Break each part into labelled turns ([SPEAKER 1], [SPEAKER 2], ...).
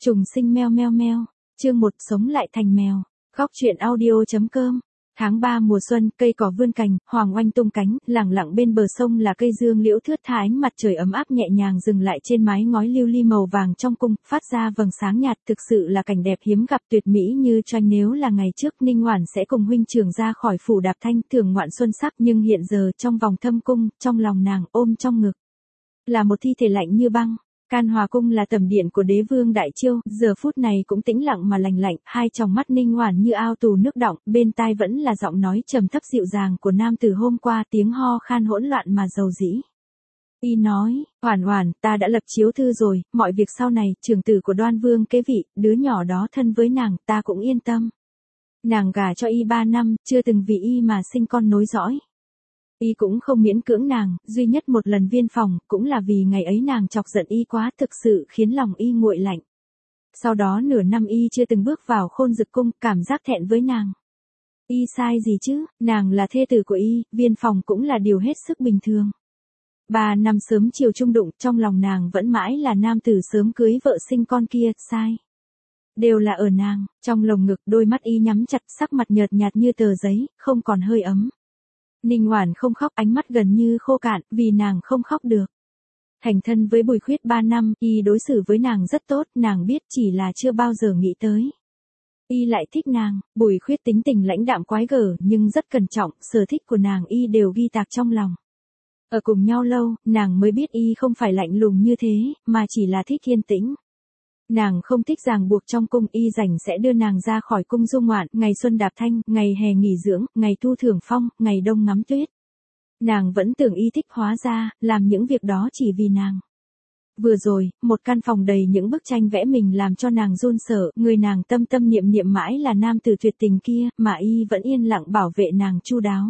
[SPEAKER 1] Trùng sinh meo meo meo. Chương 1 sống lại thành mèo. Góc truyện audio.com. Tháng 3 mùa xuân, cây cỏ vươn cành, hoàng oanh tung cánh, lẳng lặng bên bờ sông là cây dương liễu thướt tha, ánh mặt trời ấm áp nhẹ nhàng dừng lại trên mái ngói lưu ly màu vàng trong cung, phát ra vầng sáng nhạt, thực sự là cảnh đẹp hiếm gặp tuyệt mỹ như tranh. Nếu là ngày trước Ninh Hoản sẽ cùng huynh trưởng ra khỏi phủ Đạp Thanh thưởng ngoạn xuân sắc, nhưng hiện giờ trong vòng thâm cung, trong lòng nàng ôm trong ngực là một thi thể lạnh như băng. Can Hòa cung là tẩm điện của đế vương Đại Chiêu, giờ phút này cũng tĩnh lặng mà lành lạnh, hai tròng mắt Ninh Hoản như ao tù nước đọng, bên tai vẫn là giọng nói trầm thấp dịu dàng của nam tử hôm qua, tiếng ho khan hỗn loạn mà dầu dĩ. Y nói, Hoản Hoản, ta đã lập chiếu thư rồi, mọi việc sau này, trưởng tử của Đoan Vương kế vị, đứa nhỏ đó thân với nàng, ta cũng yên tâm. Nàng gả cho y 3 năm, chưa từng vì y mà sinh con nối dõi. Y cũng không miễn cưỡng nàng, duy nhất một lần viên phòng, cũng là vì ngày ấy nàng chọc giận y quá, thực sự khiến lòng y nguội lạnh. Sau đó nửa năm y chưa từng bước vào Khôn Dực cung, cảm giác thẹn với nàng. Y sai gì chứ, nàng là thê tử của y, viên phòng cũng là điều hết sức bình thường. 3 năm sớm chiều chung đụng, trong lòng nàng vẫn mãi là nam tử sớm cưới vợ sinh con kia, sai. Đều là ở nàng, trong lồng ngực, đôi mắt y nhắm chặt, sắc mặt nhợt nhạt như tờ giấy, không còn hơi ấm. Ninh Hoản không khóc, ánh mắt gần như khô cạn, vì nàng không khóc được. Thành thân với Bùi Khuyết 3 năm, y đối xử với nàng rất tốt, nàng biết, chỉ là chưa bao giờ nghĩ tới. Y lại thích nàng. Bùi Khuyết tính tình lãnh đạm quái gở nhưng rất cẩn trọng, sở thích của nàng y đều ghi tạc trong lòng. Ở cùng nhau lâu, nàng mới biết y không phải lạnh lùng như thế, mà chỉ là thích yên tĩnh. Nàng không thích ràng buộc trong cung, y rảnh sẽ đưa nàng ra khỏi cung du ngoạn, ngày xuân đạp thanh, ngày hè nghỉ dưỡng, ngày thu thưởng phong, ngày đông ngắm tuyết. Nàng vẫn tưởng y thích, hóa ra, làm những việc đó chỉ vì nàng. Vừa rồi, một căn phòng đầy những bức tranh vẽ mình làm cho nàng run sợ, người nàng tâm tâm niệm niệm mãi là nam tử tuyệt tình kia, mà y vẫn yên lặng bảo vệ nàng chu đáo.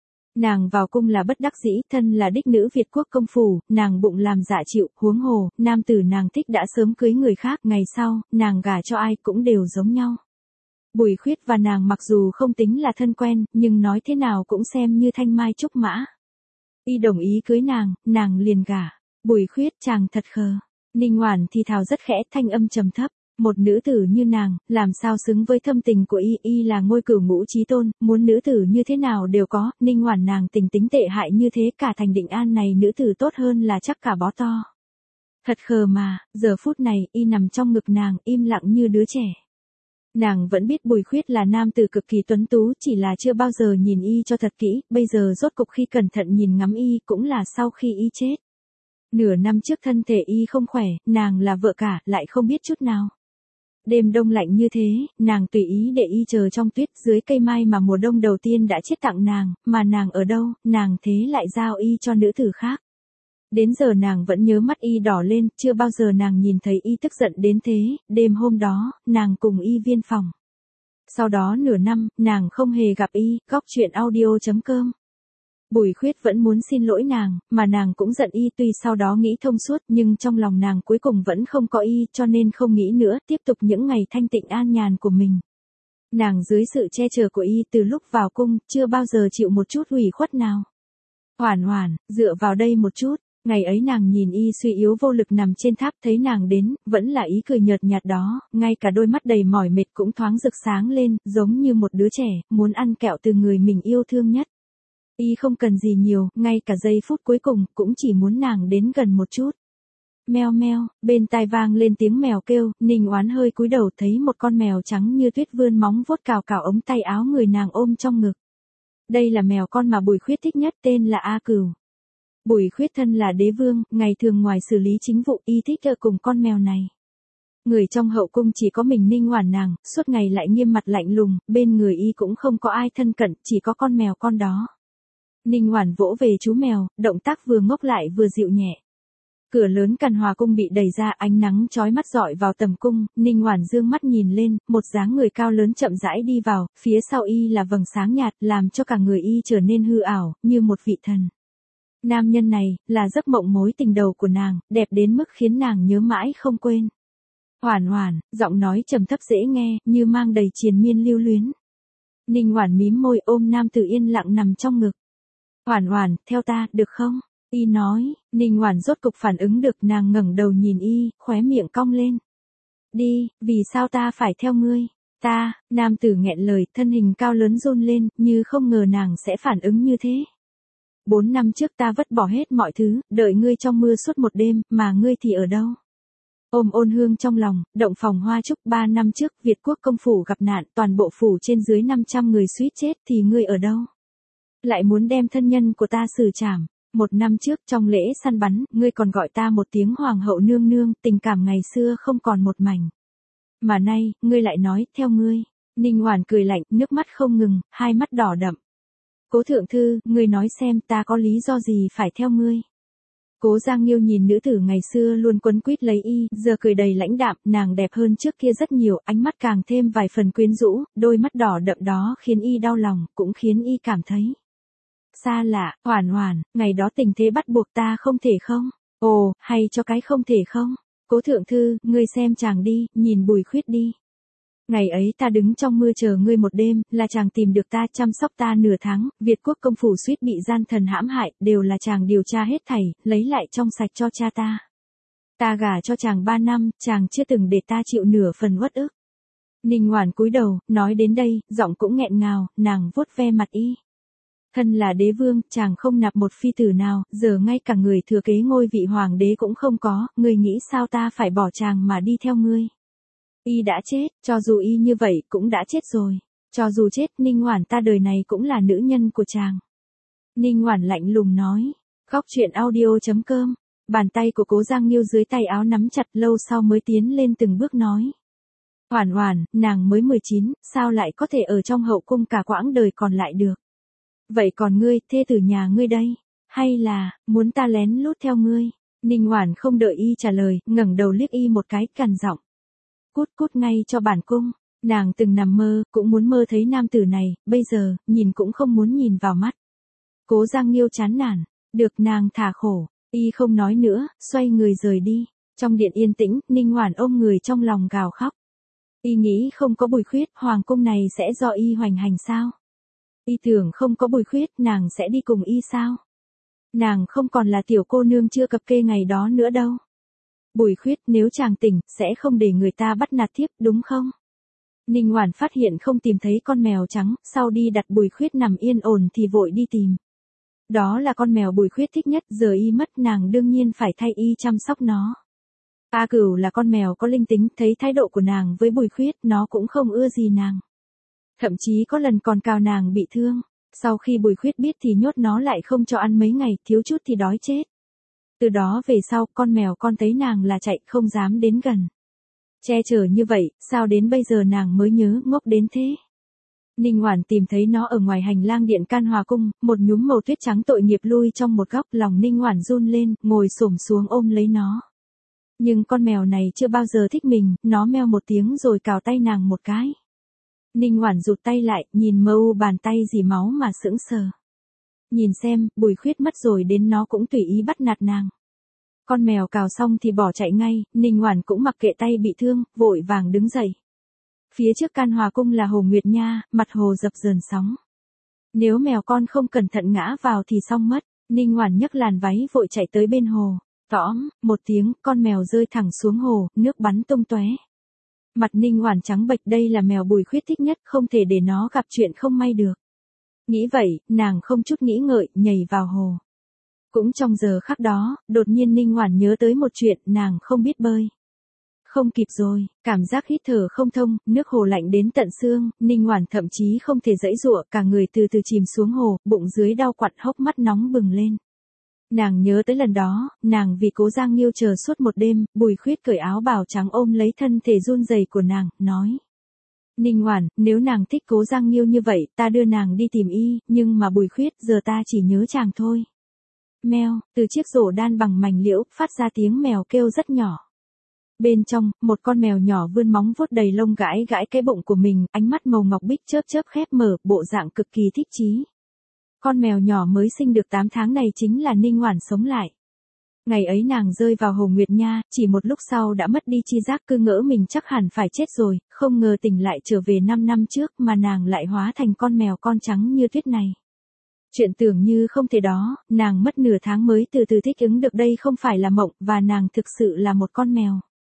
[SPEAKER 1] Nàng vào cung là bất đắc dĩ, thân là đích nữ Việt quốc công phủ, nàng bụng làm dạ chịu, huống hồ, nam tử nàng thích đã sớm cưới người khác, ngày sau, nàng gả cho ai cũng đều giống nhau. Bùi Khuyết và nàng mặc dù không tính là thân quen, nhưng nói thế nào cũng xem như thanh mai trúc mã. Y đồng ý cưới nàng liền gả. Bùi Khuyết, chàng thật khờ. Ninh Hoản thì thào rất khẽ, thanh âm trầm thấp. Một nữ tử như nàng, làm sao xứng với thâm tình của y là ngôi cửu ngũ chí tôn, muốn nữ tử như thế nào đều có, Ninh Hoản nàng tình tính tệ hại như thế, cả thành Định An này nữ tử tốt hơn là chắc cả bó to. Thật khờ mà, giờ phút này, y nằm trong ngực nàng, im lặng như đứa trẻ. Nàng vẫn biết Bùi Khuyết là nam tử cực kỳ tuấn tú, chỉ là chưa bao giờ nhìn y cho thật kỹ, bây giờ rốt cục khi cẩn thận nhìn ngắm y, cũng là sau khi y chết. Nửa năm trước thân thể y không khỏe, nàng là vợ cả, lại không biết chút nào. Đêm đông lạnh như thế, nàng tùy ý để y chờ trong tuyết dưới cây mai mà mùa đông đầu tiên đã chết tặng nàng, mà nàng ở đâu, nàng thế lại giao y cho nữ tử khác. Đến giờ nàng vẫn nhớ mắt y đỏ lên, chưa bao giờ nàng nhìn thấy y tức giận đến thế, đêm hôm đó, nàng cùng y viên phòng. Sau đó nửa năm, nàng không hề gặp y, góc truyện audio.com. Bùi Khuyết vẫn muốn xin lỗi nàng, mà nàng cũng giận y, tuy sau đó nghĩ thông suốt, nhưng trong lòng nàng cuối cùng vẫn không có y, cho nên không nghĩ nữa, tiếp tục những ngày thanh tịnh an nhàn của mình. Nàng dưới sự che chở của y từ lúc vào cung, chưa bao giờ chịu một chút ủy khuất nào. Hoản Hoản, dựa vào đây một chút. Ngày ấy nàng nhìn y suy yếu vô lực nằm trên tháp, thấy nàng đến, vẫn là ý cười nhợt nhạt đó, ngay cả đôi mắt đầy mỏi mệt cũng thoáng rực sáng lên, giống như một đứa trẻ, muốn ăn kẹo từ người mình yêu thương nhất. Y không cần gì nhiều, ngay cả giây phút cuối cùng, cũng chỉ muốn nàng đến gần một chút. Meo meo, bên tai vang lên tiếng mèo kêu, Ninh Oán hơi cúi đầu thấy một con mèo trắng như tuyết vươn móng vuốt cào cào ống tay áo người nàng ôm trong ngực. Đây là mèo con mà Bùi Khuyết thích nhất, tên là A Cửu. Bùi Khuyết thân là đế vương, ngày thường ngoài xử lý chính vụ, y thích ở cùng con mèo này. Người trong hậu cung chỉ có mình Ninh Hoản nàng, suốt ngày lại nghiêm mặt lạnh lùng, bên người y cũng không có ai thân cận, chỉ có con mèo con đó. Ninh Hoản vỗ về chú mèo, động tác vừa ngốc lại vừa dịu nhẹ. Cửa lớn Can Hòa cung bị đẩy ra, ánh nắng chói mắt rọi vào tầm cung, Ninh Hoản dương mắt nhìn lên, một dáng người cao lớn chậm rãi đi vào, phía sau y là vầng sáng nhạt, làm cho cả người y trở nên hư ảo, như một vị thần. Nam nhân này, là giấc mộng mối tình đầu của nàng, đẹp đến mức khiến nàng nhớ mãi không quên. Hoản Hoản, giọng nói trầm thấp dễ nghe, như mang đầy triền miên lưu luyến. Ninh Hoản mím môi ôm nam tử yên lặng nằm trong ngực. Hoản Hoản, theo ta, được không? Y nói, Ninh Hoản rốt cục phản ứng được, nàng ngẩng đầu nhìn y, khóe miệng cong lên. Đi, vì sao ta phải theo ngươi? Ta, nam tử nghẹn lời, thân hình cao lớn run lên, như không ngờ nàng sẽ phản ứng như thế. 4 năm trước ta vứt bỏ hết mọi thứ, đợi ngươi trong mưa suốt một đêm, mà ngươi thì ở đâu? Ôm ôn hương trong lòng, động phòng hoa trúc 3 năm trước, Việt quốc công phủ gặp nạn, toàn bộ phủ trên dưới 500 người suýt chết thì ngươi ở đâu? Lại muốn đem thân nhân của ta xử trảm. 1 năm trước trong lễ săn bắn, ngươi còn gọi ta một tiếng hoàng hậu nương nương, tình cảm ngày xưa không còn một mảnh. Mà nay, ngươi lại nói, theo ngươi. Ninh Hoản cười lạnh, nước mắt không ngừng, hai mắt đỏ đậm. Cố thượng thư, ngươi nói xem ta có lý do gì phải theo ngươi. Cố Giang Nghiêu nhìn nữ tử ngày xưa luôn quấn quýt lấy y, giờ cười đầy lãnh đạm, nàng đẹp hơn trước kia rất nhiều, ánh mắt càng thêm vài phần quyến rũ, đôi mắt đỏ đậm đó khiến y đau lòng, cũng khiến y cảm thấy xa lạ. Hoản Hoản, ngày đó tình thế bắt buộc ta không thể không? Ồ, hay cho cái không thể không? Cố thượng thư, ngươi xem chàng đi, nhìn Bùi Khuyết đi. Ngày ấy ta đứng trong mưa chờ ngươi một đêm, là chàng tìm được ta, chăm sóc ta nửa tháng, Việt quốc công phủ suýt bị gian thần hãm hại, đều là chàng điều tra hết thảy, lấy lại trong sạch cho cha ta. Ta gả cho chàng 3 năm, chàng chưa từng để ta chịu nửa phần uất ức. Ninh Hoản cúi đầu, nói đến đây, giọng cũng nghẹn ngào, nàng vuốt ve mặt y. Thân là đế vương, chàng không nạp một phi tử nào, giờ ngay cả người thừa kế ngôi vị hoàng đế cũng không có, ngươi nghĩ sao ta phải bỏ chàng mà đi theo ngươi? Y đã chết, cho dù y như vậy cũng đã chết rồi. Cho dù chết, Ninh Hoản ta đời này cũng là nữ nhân của chàng. Ninh Hoản lạnh lùng nói. Góc truyện audio.com. Bàn tay của Cố Giang Nghiêu dưới tay áo nắm chặt, lâu sau mới tiến lên từng bước nói. Hoản Hoản, nàng mới 19, sao lại có thể ở trong hậu cung cả quãng đời còn lại được? Vậy còn ngươi, thê tử nhà ngươi đây? Hay là, muốn ta lén lút theo ngươi? Ninh Hoản không đợi y trả lời, ngẩng đầu liếc y một cái, cằn giọng. Cút cút ngay cho bản cung. Nàng từng nằm mơ, cũng muốn mơ thấy nam tử này, bây giờ, nhìn cũng không muốn nhìn vào mắt. Cố Giang Nghiêu chán nản, được nàng thả khổ, y không nói nữa, xoay người rời đi. Trong điện yên tĩnh, Ninh Hoản ôm người trong lòng gào khóc. Y nghĩ không có Bùi Khuyết, hoàng cung này sẽ do y hoành hành sao? Y tưởng không có Bùi Khuyết, nàng sẽ đi cùng y sao? Nàng không còn là tiểu cô nương chưa cập kê ngày đó nữa đâu. Bùi Khuyết, nếu chàng tỉnh, sẽ không để người ta bắt nạt thiếp, đúng không? Ninh Hoản phát hiện không tìm thấy con mèo trắng, sau đi đặt Bùi Khuyết nằm yên ổn thì vội đi tìm. Đó là con mèo Bùi Khuyết thích nhất, giờ y mất nàng đương nhiên phải thay y chăm sóc nó. A Cửu là con mèo có linh tính, thấy thái độ của nàng với Bùi Khuyết, nó cũng không ưa gì nàng. Thậm chí có lần còn cào nàng bị thương. Sau khi Bùi Khuyết biết thì nhốt nó lại không cho ăn mấy ngày, thiếu chút thì đói chết. Từ đó về sau, con mèo con thấy nàng là chạy, không dám đến gần. Che chở như vậy, sao đến bây giờ nàng mới nhớ, ngốc đến thế? Ninh Hoản tìm thấy nó ở ngoài hành lang điện Can Hòa cung, một nhúm màu tuyết trắng tội nghiệp lui trong một góc, lòng Ninh Hoản run lên, ngồi xổm xuống ôm lấy nó. Nhưng con mèo này chưa bao giờ thích mình, nó meo một tiếng rồi cào tay nàng một cái. Ninh Hoản rụt tay lại, nhìn mơ u bàn tay dì máu mà sững sờ. Nhìn xem, Bùi Khuyết mất rồi đến nó cũng tùy ý bắt nạt nàng. Con mèo cào xong thì bỏ chạy ngay, Ninh Hoản cũng mặc kệ tay bị thương, vội vàng đứng dậy. Phía trước Can Hòa cung là hồ Nguyệt Nha, mặt hồ dập dờn sóng. Nếu mèo con không cẩn thận ngã vào thì xong mất, Ninh Hoản nhấc làn váy vội chạy tới bên hồ. Tõm, một tiếng, con mèo rơi thẳng xuống hồ, nước bắn tung tóe. Mặt Ninh Hoản trắng bệch, đây là mèo Bùi Khuyết thích nhất, không thể để nó gặp chuyện không may được. Nghĩ vậy, nàng không chút nghĩ ngợi, nhảy vào hồ. Cũng trong giờ khắc đó, đột nhiên Ninh Hoản nhớ tới một chuyện, nàng không biết bơi. Không kịp rồi, cảm giác hít thở không thông, nước hồ lạnh đến tận xương, Ninh Hoản thậm chí không thể giãy giụa, cả người từ từ chìm xuống hồ, bụng dưới đau quặn, hốc mắt nóng bừng lên. Nàng nhớ tới lần đó, nàng vì Cố Giang Nghiêu chờ suốt một đêm, Bùi Khuyết cởi áo bào trắng ôm lấy thân thể run rẩy của nàng, nói. Ninh Hoản, nếu nàng thích Cố Giang Nghiêu như vậy, ta đưa nàng đi tìm y, nhưng mà Bùi Khuyết, giờ ta chỉ nhớ chàng thôi. Meo, từ chiếc rổ đan bằng mảnh liễu, phát ra tiếng mèo kêu rất nhỏ. Bên trong, một con mèo nhỏ vươn móng vuốt đầy lông gãi gãi cái bụng của mình, ánh mắt màu ngọc bích chớp chớp khép mở, bộ dạng cực kỳ thích chí. Con mèo nhỏ mới sinh được 8 tháng này chính là Ninh Hoản sống lại. Ngày ấy nàng rơi vào hồ Nguyệt Nha, chỉ một lúc sau đã mất đi chi giác, cứ ngỡ mình chắc hẳn phải chết rồi, không ngờ tỉnh lại trở về 5 năm trước mà nàng lại hóa thành con mèo con trắng như tuyết này. Chuyện tưởng như không thể đó, nàng mất nửa tháng mới từ từ thích ứng được đây không phải là mộng, và nàng thực sự là một con mèo.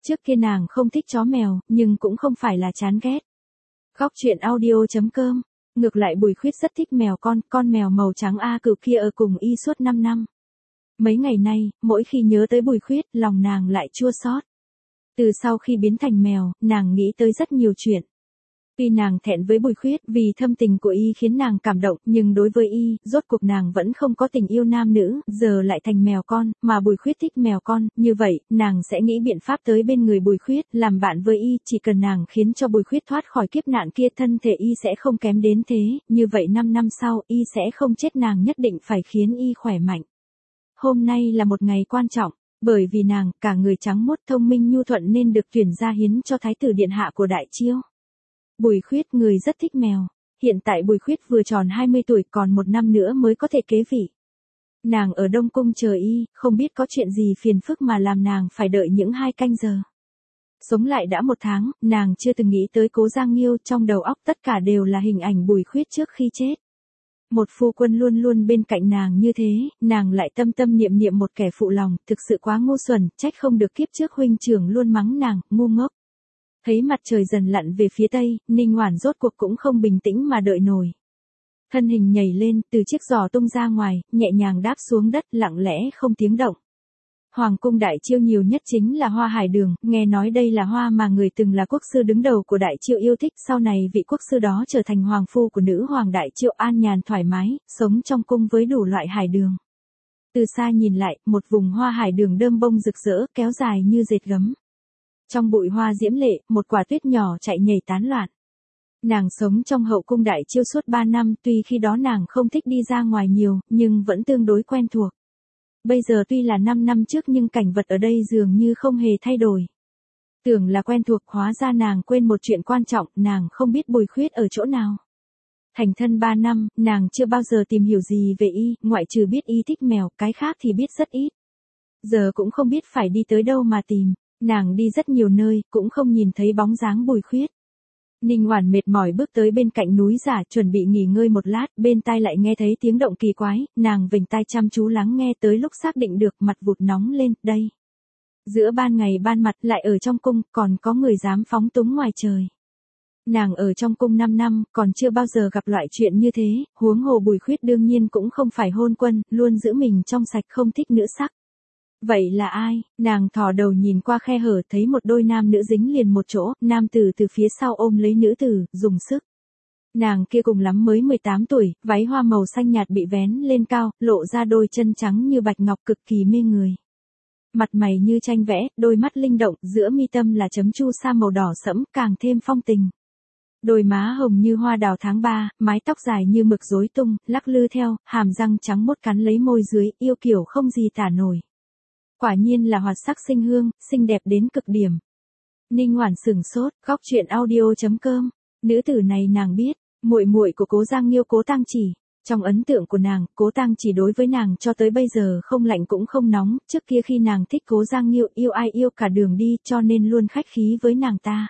[SPEAKER 1] Trước kia nàng không thích chó mèo, nhưng cũng không phải là chán ghét. Góc truyện audio.com. Ngược lại Bùi Khuyết rất thích mèo con mèo màu trắng A Cừu kia ở cùng y suốt 5 năm. Mấy ngày nay, mỗi khi nhớ tới Bùi Khuyết, lòng nàng lại chua xót. Từ sau khi biến thành mèo, nàng nghĩ tới rất nhiều chuyện. Tuy nàng thẹn với Bùi Khuyết vì thâm tình của y khiến nàng cảm động, nhưng đối với y, rốt cuộc nàng vẫn không có tình yêu nam nữ, giờ lại thành mèo con, mà Bùi Khuyết thích mèo con, như vậy, nàng sẽ nghĩ biện pháp tới bên người Bùi Khuyết, làm bạn với y, chỉ cần nàng khiến cho Bùi Khuyết thoát khỏi kiếp nạn kia, thân thể y sẽ không kém đến thế, như vậy 5 năm sau, y sẽ không chết, nàng nhất định phải khiến y khỏe mạnh. Hôm nay là một ngày quan trọng. Bởi vì nàng, cả người trắng mốt thông minh nhu thuận nên được tuyển ra hiến cho thái tử điện hạ của Đại Chiêu. Bùi Khuyết người rất thích mèo. Hiện tại Bùi Khuyết vừa tròn 20 tuổi, còn 1 năm nữa mới có thể kế vị. Nàng ở Đông Cung chờ y, không biết có chuyện gì phiền phức mà làm nàng phải đợi những 2 canh giờ. Sống lại đã 1 tháng, nàng chưa từng nghĩ tới Cố Giang Nghiêu, trong đầu óc tất cả đều là hình ảnh Bùi Khuyết trước khi chết. Một phu quân luôn luôn bên cạnh nàng như thế, nàng lại tâm tâm niệm niệm một kẻ phụ lòng, thực sự quá ngu xuẩn, trách không được kiếp trước huynh trưởng luôn mắng nàng, ngu ngốc. Thấy mặt trời dần lặn về phía tây, Ninh Hoản rốt cuộc cũng không bình tĩnh mà đợi nổi. Thân hình nhảy lên, từ chiếc giỏ tung ra ngoài, nhẹ nhàng đáp xuống đất, lặng lẽ không tiếng động. Hoàng cung Đại Chiêu nhiều nhất chính là hoa hải đường, nghe nói đây là hoa mà người từng là quốc sư đứng đầu của Đại Chiêu yêu thích, sau này vị quốc sư đó trở thành hoàng phu của nữ hoàng Đại Chiêu, an nhàn thoải mái, sống trong cung với đủ loại hải đường. Từ xa nhìn lại, một vùng hoa hải đường đơm bông rực rỡ, kéo dài như dệt gấm. Trong bụi hoa diễm lệ, một quả tuyết nhỏ chạy nhảy tán loạn. Nàng sống trong hậu cung Đại Chiêu suốt 3 năm, tuy khi đó nàng không thích đi ra ngoài nhiều, nhưng vẫn tương đối quen thuộc. Bây giờ tuy là 5 năm trước nhưng cảnh vật ở đây dường như không hề thay đổi. Tưởng là quen thuộc, hóa ra nàng quên một chuyện quan trọng, nàng không biết Bùi Khuyết ở chỗ nào. Thành thân 3 năm, nàng chưa bao giờ tìm hiểu gì về y, ngoại trừ biết y thích mèo, cái khác thì biết rất ít. Giờ cũng không biết phải đi tới đâu mà tìm, nàng đi rất nhiều nơi, cũng không nhìn thấy bóng dáng Bùi Khuyết. Ninh Hoản mệt mỏi bước tới bên cạnh núi giả, chuẩn bị nghỉ ngơi một lát, bên tai lại nghe thấy tiếng động kỳ quái, nàng vểnh tai chăm chú lắng nghe, tới lúc xác định được, mặt vụt nóng lên, đây. Giữa ban ngày ban mặt, lại ở trong cung, còn có người dám phóng túng ngoài trời. Nàng ở trong cung 5 năm, còn chưa bao giờ gặp loại chuyện như thế, huống hồ Bùi Khuyết đương nhiên cũng không phải hôn quân, luôn giữ mình trong sạch, không thích nữ sắc. Vậy là ai? Nàng thò đầu nhìn qua khe hở, thấy một đôi nam nữ dính liền một chỗ, nam tử từ phía sau ôm lấy nữ tử, dùng sức. Nàng kia cùng lắm mới 18 tuổi, váy hoa màu xanh nhạt bị vén lên cao, lộ ra đôi chân trắng như bạch ngọc, cực kỳ mê người. Mặt mày như tranh vẽ, đôi mắt linh động, giữa mi tâm là chấm chu sa màu đỏ sẫm, càng thêm phong tình. Đôi má hồng như hoa đào tháng 3, mái tóc dài như mực rối tung, lắc lư theo, hàm răng trắng mốt cắn lấy môi dưới, yêu kiều không gì tả nổi. Quả nhiên là hoạt sắc sinh hương, xinh đẹp đến cực điểm. Ninh Hoản sửng sốt, góc truyện audio.com. Nữ tử này nàng biết, muội muội của Cố Giang Nghiêu, Cố Tang Chỉ. Trong ấn tượng của nàng, Cố Tang Chỉ đối với nàng cho tới bây giờ không lạnh cũng không nóng, trước kia khi nàng thích Cố Giang Nghiêu, yêu ai yêu cả đường đi, cho nên luôn khách khí với nàng ta.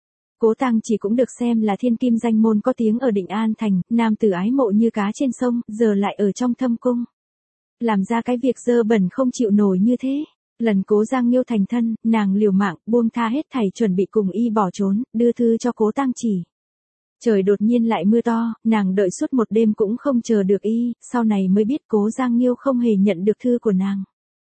[SPEAKER 1] Cố Tang Chỉ cũng được xem là thiên kim danh môn có tiếng ở Định An Thành, nam tử ái mộ như cá trên sông, giờ lại ở trong thâm cung. Làm ra cái việc dơ bẩn không chịu nổi như thế. Lần Cố Giang Nghiêu thành thân, nàng liều mạng, buông tha hết thảy chuẩn bị cùng y bỏ trốn, đưa thư cho Cố Tang Chỉ. Trời đột nhiên lại mưa to, nàng đợi suốt một đêm cũng không chờ được y, sau này mới biết Cố Giang Nghiêu không hề nhận được thư của nàng.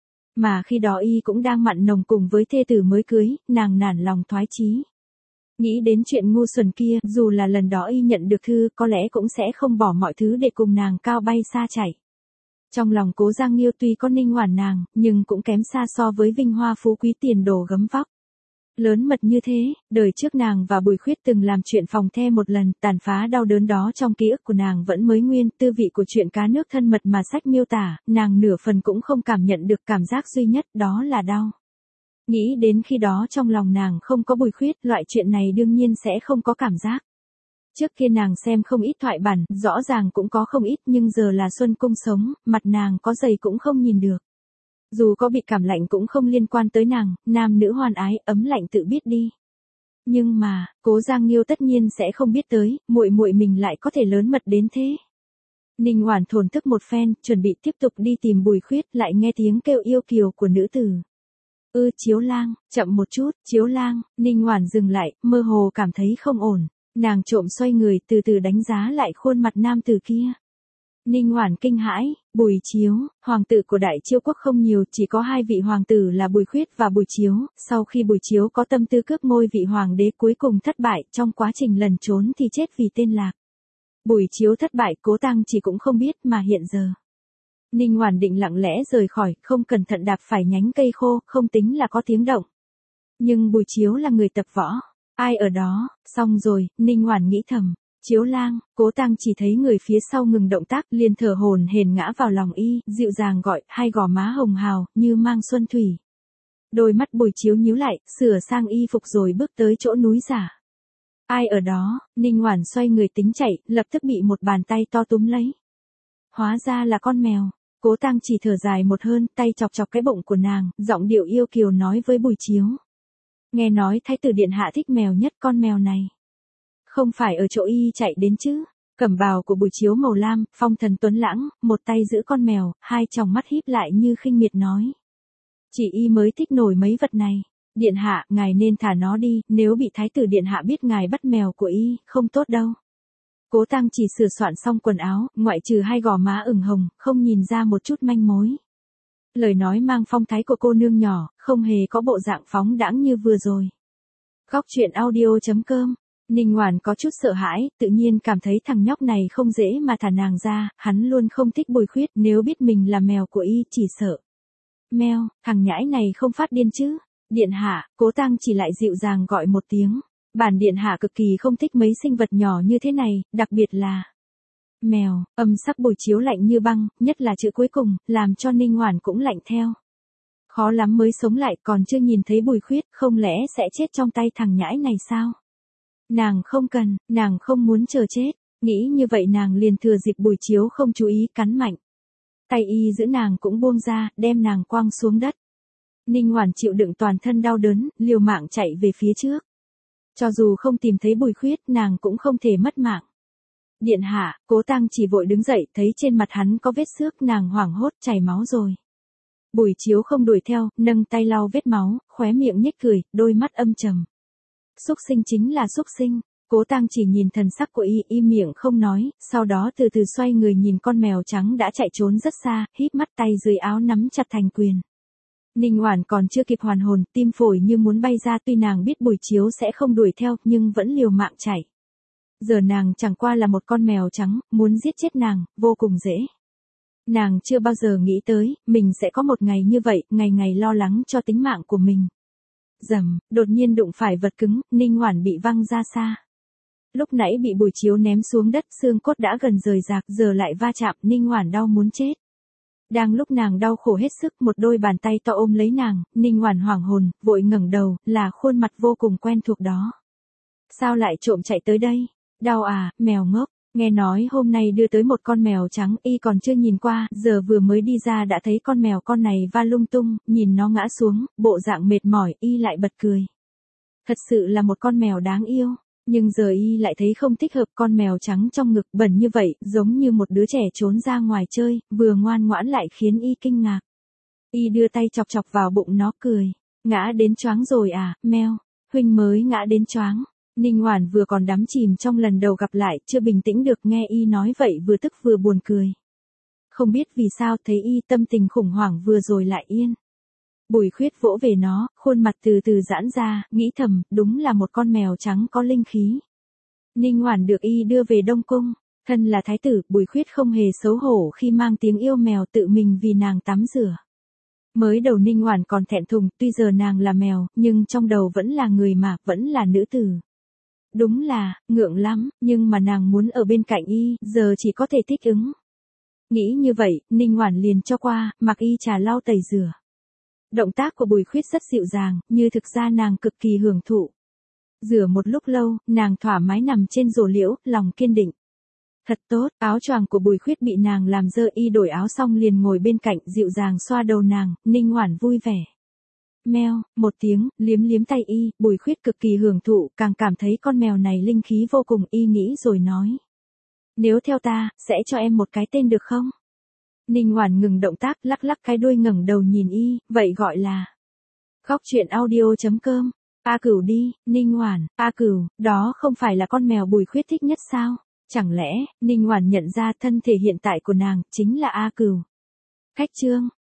[SPEAKER 1] Mà khi đó y cũng đang mặn nồng cùng với thê tử mới cưới, nàng nản lòng thoái chí. Nghĩ đến chuyện ngu xuẩn kia, dù là lần đó y nhận được thư, có lẽ cũng sẽ không bỏ mọi thứ để cùng nàng cao bay xa chạy. Trong lòng Cố Giang Nghiêu tuy có Ninh Hoản nàng, nhưng cũng kém xa so với vinh hoa phú quý tiền đồ gấm vóc. Lớn mật như thế, đời trước nàng và Bùi Khuyết từng làm chuyện phòng the một lần, tàn phá đau đớn đó trong ký ức của nàng vẫn mới nguyên, tư vị của chuyện cá nước thân mật mà sách miêu tả, nàng nửa phần cũng không cảm nhận được, cảm giác duy nhất đó là đau. Nghĩ đến khi đó trong lòng nàng không có Bùi Khuyết, loại chuyện này đương nhiên sẽ không có cảm giác. Trước kia nàng xem không ít thoại bản, rõ ràng cũng có không ít, nhưng giờ là xuân cung sống, mặt nàng có dày cũng không nhìn được. Dù có bị cảm lạnh cũng không liên quan tới nàng, nam nữ hoan ái, ấm lạnh tự biết đi. Nhưng mà, Cố Giang Nghiêu tất nhiên sẽ không biết tới, muội muội mình lại có thể lớn mật đến thế. Ninh Hoản thổn thức một phen, chuẩn bị tiếp tục đi tìm Bùi Khuyết, lại nghe tiếng kêu yêu kiều của nữ tử. Chiếu Lang, chậm một chút, Chiếu Lang, Ninh Oản dừng lại, mơ hồ cảm thấy không ổn. Nàng trộm xoay người từ từ đánh giá lại khuôn mặt nam tử kia. Ninh Oản kinh hãi, Bùi Chiếu, hoàng tử của Đại Chiêu quốc không nhiều, chỉ có 2 vị hoàng tử là Bùi Khuyết và Bùi Chiếu, sau khi Bùi Chiếu có tâm tư cướp ngôi vị hoàng đế cuối cùng thất bại, trong quá trình lẩn trốn thì chết vì tên lạc. Bùi Chiếu thất bại, Cố Tăng chỉ cũng không biết mà hiện giờ. Ninh Oản định lặng lẽ rời khỏi, không cẩn thận đạp phải nhánh cây khô, không tính là có tiếng động. Nhưng Bùi Chiếu là người tập võ, ai ở đó, xong rồi, Ninh Oản nghĩ thầm. Chiếu Lang, Cố Tăng chỉ thấy người phía sau ngừng động tác, liền thở hổn hển ngã vào lòng y, dịu dàng gọi, hai gò má hồng hào, như mang xuân thủy. Đôi mắt Bùi Chiếu nhíu lại, sửa sang y phục rồi bước tới chỗ núi giả. Ai ở đó? Ninh Oản xoay người tính chạy, lập tức bị một bàn tay to túm lấy. Hóa ra là con mèo. Cố Tăng chỉ thở dài một hơi, tay chọc chọc cái bụng của nàng, giọng điệu yêu kiều nói với Bùi Chiếu. Nghe nói Thái tử điện hạ thích mèo nhất, con mèo này. Không phải ở chỗ y chạy đến chứ. Cẩm bào của Bùi Chiếu màu lam, phong thần tuấn lãng, một tay giữ con mèo, hai tròng mắt híp lại như khinh miệt nói. Chỉ y mới thích nổi mấy vật này. Điện hạ, ngài nên thả nó đi, nếu bị Thái tử điện hạ biết ngài bắt mèo của y, không tốt đâu. Cố Tăng chỉ sửa soạn xong quần áo, ngoại trừ hai gò má ửng hồng, không nhìn ra một chút manh mối. Lời nói mang phong thái của cô nương nhỏ, không hề có bộ dạng phóng đãng như vừa rồi. Góc truyện audio.com. Ninh Oản có chút sợ hãi, tự nhiên cảm thấy thằng nhóc này không dễ mà thả nàng ra, hắn luôn không thích Bùi Khuyết, nếu biết mình là mèo của y chỉ sợ. Mèo, thằng nhãi này không phát điên chứ? Điện hạ, Cố Tăng chỉ lại dịu dàng gọi một tiếng. Bản điện hạ cực kỳ không thích mấy sinh vật nhỏ như thế này, đặc biệt là mèo. Âm sắc Bùi Chiếu lạnh như băng, nhất là chữ cuối cùng, làm cho Ninh Oản cũng lạnh theo. Khó lắm mới sống lại, còn chưa nhìn thấy Bùi Khuyết, không lẽ sẽ chết trong tay thằng nhãi này sao? Nàng không cần, nàng không muốn chờ chết. Nghĩ như vậy nàng liền thừa dịp Bùi Chiếu không chú ý cắn mạnh. Tay y giữ nàng cũng buông ra, đem nàng quăng xuống đất. Ninh Oản chịu đựng toàn thân đau đớn, liều mạng chạy về phía trước. Cho dù không tìm thấy Bùi Khuyết, nàng cũng không thể mất mạng. Điện hạ, Cố Tăng chỉ vội đứng dậy, thấy trên mặt hắn có vết xước, nàng hoảng hốt, chảy máu rồi. Bùi Chiếu không đuổi theo, nâng tay lau vết máu, khóe miệng nhếch cười, đôi mắt âm trầm. Xúc sinh chính là xúc sinh. Cố Tăng chỉ nhìn thần sắc của y, im miệng không nói, sau đó từ từ xoay người nhìn con mèo trắng đã chạy trốn rất xa, híp mắt, tay dưới áo nắm chặt thành quyền. Ninh Oản còn chưa kịp hoàn hồn, tim phổi như muốn bay ra, tuy nàng biết Bùi Chiếu sẽ không đuổi theo, nhưng vẫn liều mạng chạy. Giờ nàng chẳng qua là một con mèo trắng, muốn giết chết nàng, vô cùng dễ. Nàng chưa bao giờ nghĩ tới, mình sẽ có một ngày như vậy, ngày ngày lo lắng cho tính mạng của mình. Rầm, đột nhiên đụng phải vật cứng, Ninh Oản bị văng ra xa. Lúc nãy bị Bùi Chiếu ném xuống đất, xương cốt đã gần rời rạc, giờ lại va chạm, Ninh Oản đau muốn chết. Đang lúc nàng đau khổ hết sức, một đôi bàn tay to ôm lấy nàng, Ninh Oản hoảng hồn, vội ngẩng đầu, là khuôn mặt vô cùng quen thuộc đó. Sao lại trộm chạy tới đây? Đau à, mèo ngốc. Nghe nói hôm nay đưa tới một con mèo trắng, y còn chưa nhìn qua, giờ vừa mới đi ra đã thấy con mèo con này va lung tung, nhìn nó ngã xuống, bộ dạng mệt mỏi, y lại bật cười. Thật sự là một con mèo đáng yêu, nhưng giờ y lại thấy không thích hợp, con mèo trắng trong ngực bẩn như vậy, giống như một đứa trẻ trốn ra ngoài chơi, vừa ngoan ngoãn lại khiến y kinh ngạc. Y đưa tay chọc chọc vào bụng nó cười. Ngã đến choáng rồi à, mèo, huynh mới ngã đến choáng. Ninh Oản vừa còn đắm chìm trong lần đầu gặp lại, chưa bình tĩnh được, nghe y nói vậy vừa tức vừa buồn cười. Không biết vì sao thấy y tâm tình khủng hoảng vừa rồi lại yên. Bùi Khuyết vỗ về nó, khuôn mặt từ từ giãn ra, nghĩ thầm, đúng là một con mèo trắng có linh khí. Ninh Oản được y đưa về Đông Cung, thân là thái tử, Bùi Khuyết không hề xấu hổ khi mang tiếng yêu mèo tự mình vì nàng tắm rửa. Mới đầu Ninh Oản còn thẹn thùng, tuy giờ nàng là mèo, nhưng trong đầu vẫn là người mà, vẫn là nữ tử. Đúng là, ngượng lắm, nhưng mà nàng muốn ở bên cạnh y, giờ chỉ có thể thích ứng. Nghĩ như vậy, Ninh Oản liền cho qua, mặc y trà lau tẩy rửa. Động tác của Bùi Khuyết rất dịu dàng, như thực ra nàng cực kỳ hưởng thụ. Rửa một lúc lâu, nàng thoải mái nằm trên rổ liễu, lòng kiên định. Thật tốt, áo choàng của Bùi Khuyết bị nàng làm dơ, y đổi áo xong liền ngồi bên cạnh, dịu dàng xoa đầu nàng, Ninh Oản vui vẻ. Meo, một tiếng, liếm liếm tay y, Bùi Khuyết cực kỳ hưởng thụ, càng cảm thấy con mèo này linh khí vô cùng, y nghĩ rồi nói. Nếu theo ta, sẽ cho em một cái tên được không? Ninh Oản ngừng động tác, lắc lắc cái đuôi ngẩng đầu nhìn y, vậy gọi là Góc truyện audio.com. A Cửu đi, Ninh Oản, A Cửu, đó không phải là con mèo Bùi Khuyết thích nhất sao? Chẳng lẽ, Ninh Oản nhận ra thân thể hiện tại của nàng, chính là A Cửu. Khách chương.